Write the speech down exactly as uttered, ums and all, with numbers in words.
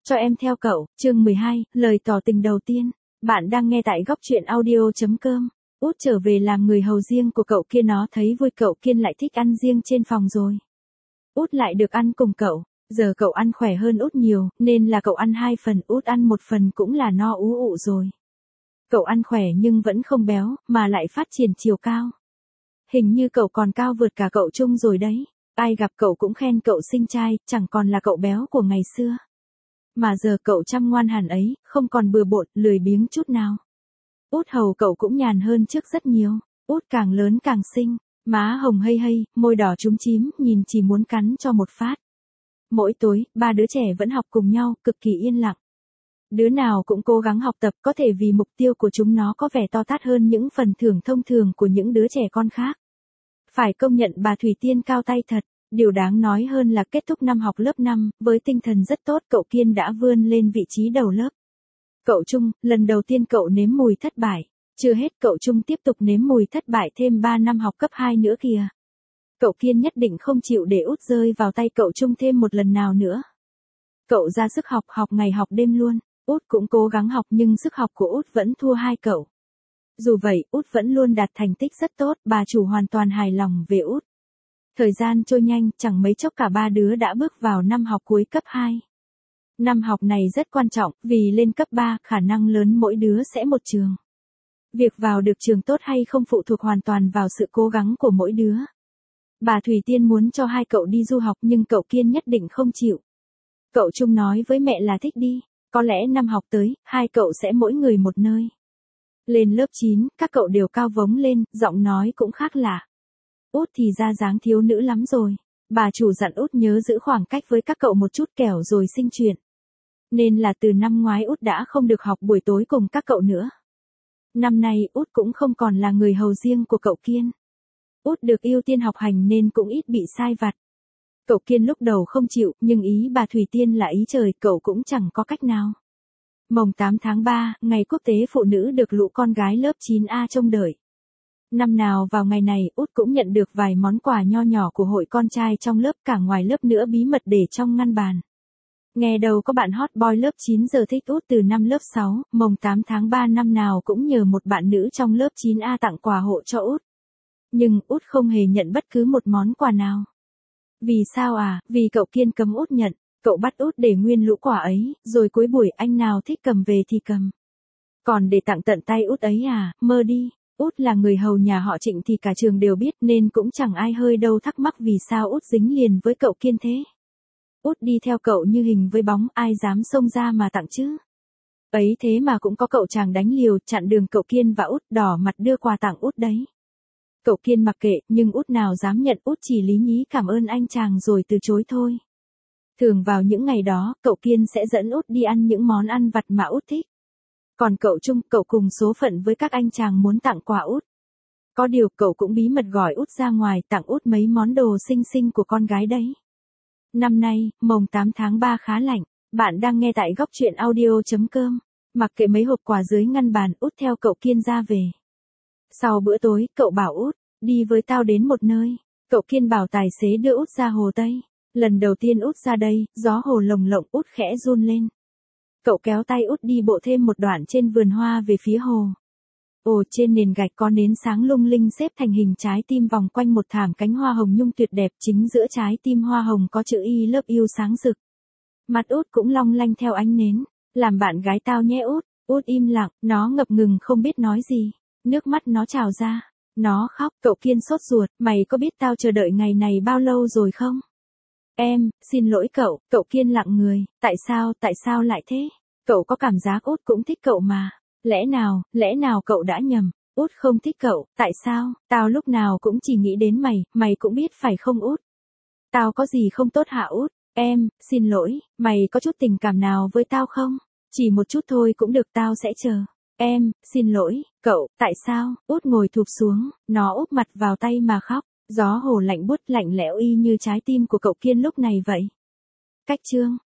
Cho em theo cậu, chương mười hai, lời tỏ tình đầu tiên. Bạn đang nghe tại góc truyện audio chấm com. Út trở về làm người hầu riêng của cậu Kiên, nó thấy vui cậu Kiên lại thích ăn riêng trên phòng rồi. Út lại được ăn cùng cậu, giờ cậu ăn khỏe hơn Út nhiều, nên là cậu ăn hai phần, Út ăn một phần cũng là no ú ụ rồi. Cậu ăn khỏe nhưng vẫn không béo, mà lại phát triển chiều cao. Hình như cậu còn cao vượt cả cậu Trung rồi đấy. Ai gặp cậu cũng khen cậu xinh trai, chẳng còn là cậu béo của ngày xưa. Mà giờ cậu chăm ngoan hẳn ấy, không còn bừa bộn, lười biếng chút nào. Út hầu cậu cũng nhàn hơn trước rất nhiều. Út càng lớn càng xinh, má hồng hây hây, môi đỏ chúm chím, nhìn chỉ muốn cắn cho một phát. Mỗi tối, ba đứa trẻ vẫn học cùng nhau, cực kỳ yên lặng. Đứa nào cũng cố gắng học tập, có thể vì mục tiêu của chúng nó có vẻ to tát hơn những phần thưởng thông thường của những đứa trẻ con khác. Phải công nhận bà Thủy Tiên cao tay thật. Điều đáng nói hơn là kết thúc năm học lớp năm, với tinh thần rất tốt, cậu Kiên đã vươn lên vị trí đầu lớp. Cậu Trung, lần đầu tiên cậu nếm mùi thất bại. Chưa hết, cậu Trung tiếp tục nếm mùi thất bại thêm ba năm học cấp hai nữa kìa. Cậu Kiên nhất định không chịu để Út rơi vào tay cậu Trung thêm một lần nào nữa. Cậu ra sức học, học ngày học đêm luôn. Út cũng cố gắng học nhưng sức học của Út vẫn thua hai cậu. Dù vậy, Út vẫn luôn đạt thành tích rất tốt, bà chủ hoàn toàn hài lòng về Út. Thời gian trôi nhanh, chẳng mấy chốc cả ba đứa đã bước vào năm học cuối cấp hai. Năm học này rất quan trọng, vì lên cấp ba, khả năng lớn mỗi đứa sẽ một trường. Việc vào được trường tốt hay không phụ thuộc hoàn toàn vào sự cố gắng của mỗi đứa. Bà Thủy Tiên muốn cho hai cậu đi du học nhưng cậu Kiên nhất định không chịu. Cậu Trung nói với mẹ là thích đi, có lẽ năm học tới, hai cậu sẽ mỗi người một nơi. Lên lớp chín, các cậu đều cao vống lên, giọng nói cũng khác lạ. Út thì ra dáng thiếu nữ lắm rồi. Bà chủ dặn Út nhớ giữ khoảng cách với các cậu một chút kẻo rồi sinh chuyện. Nên là từ năm ngoái Út đã không được học buổi tối cùng các cậu nữa. Năm nay Út cũng không còn là người hầu riêng của cậu Kiên. Út được ưu tiên học hành nên cũng ít bị sai vặt. Cậu Kiên lúc đầu không chịu, nhưng ý bà Thủy Tiên là ý trời, cậu cũng chẳng có cách nào. Mồng tám tháng ba, ngày quốc tế phụ nữ, được lũ con gái lớp chín A trông đợi. Năm nào vào ngày này, Út cũng nhận được vài món quà nho nhỏ của hội con trai trong lớp, cả ngoài lớp nữa, bí mật để trong ngăn bàn. Nghe đâu có bạn hot boy lớp chín giờ thích Út từ năm lớp sáu, mồng tám tháng ba năm nào cũng nhờ một bạn nữ trong lớp chín A tặng quà hộ cho Út. Nhưng Út không hề nhận bất cứ một món quà nào. Vì sao à? Vì cậu Kiên cấm Út nhận, cậu bắt Út để nguyên lũ quà ấy, rồi cuối buổi anh nào thích cầm về thì cầm. Còn để tặng tận tay Út ấy à, mơ đi. Út là người hầu nhà họ Trịnh thì cả trường đều biết, nên cũng chẳng ai hơi đâu thắc mắc vì sao Út dính liền với cậu Kiên thế. Út đi theo cậu như hình với bóng, ai dám xông ra mà tặng chứ. Ấy thế mà cũng có cậu chàng đánh liều, chặn đường cậu Kiên và Út, đỏ mặt đưa quà tặng Út đấy. Cậu Kiên mặc kệ, nhưng Út nào dám nhận, Út chỉ lý nhí cảm ơn anh chàng rồi từ chối thôi. Thường vào những ngày đó, cậu Kiên sẽ dẫn Út đi ăn những món ăn vặt mà Út thích. Còn cậu Trung, cậu cùng số phận với các anh chàng muốn tặng quà Út. Có điều cậu cũng bí mật gọi Út ra ngoài, tặng Út mấy món đồ xinh xinh của con gái đấy. Năm nay, mồng tám tháng ba khá lạnh. Bạn đang nghe tại góc truyện audio chấm com. Mặc kệ mấy hộp quà dưới ngăn bàn, Út theo cậu Kiên ra về. Sau bữa tối, cậu bảo Út, đi với tao đến một nơi. Cậu Kiên bảo tài xế đưa Út ra Hồ Tây. Lần đầu tiên Út ra đây, gió hồ lồng lộng, Út khẽ run lên. Cậu kéo tay Út đi bộ thêm một đoạn trên vườn hoa về phía hồ. Ồ, trên nền gạch có nến sáng lung linh xếp thành hình trái tim vòng quanh một thảm cánh hoa hồng nhung tuyệt đẹp, chính giữa trái tim hoa hồng có chữ I love you sáng rực. Mặt Út cũng long lanh theo ánh nến. Làm bạn gái tao nhé Út. Út im lặng, nó ngập ngừng không biết nói gì. Nước mắt nó trào ra. Nó khóc, cậu Kiên sốt ruột, mày có biết tao chờ đợi ngày này bao lâu rồi không? Em, xin lỗi cậu, cậu Kiên lặng người, tại sao, tại sao lại thế? Cậu có cảm giác Út cũng thích cậu mà. Lẽ nào, lẽ nào cậu đã nhầm? Út không thích cậu, tại sao? Tao lúc nào cũng chỉ nghĩ đến mày, mày cũng biết phải không Út? Tao có gì không tốt hả Út? Em, xin lỗi, mày có chút tình cảm nào với tao không? Chỉ một chút thôi cũng được, tao sẽ chờ. Em, xin lỗi, cậu, tại sao? Út ngồi thụp xuống, nó úp mặt vào tay mà khóc. Gió hồ lạnh buốt lạnh lẽo y như trái tim của cậu Kiên lúc này vậy. Cách chương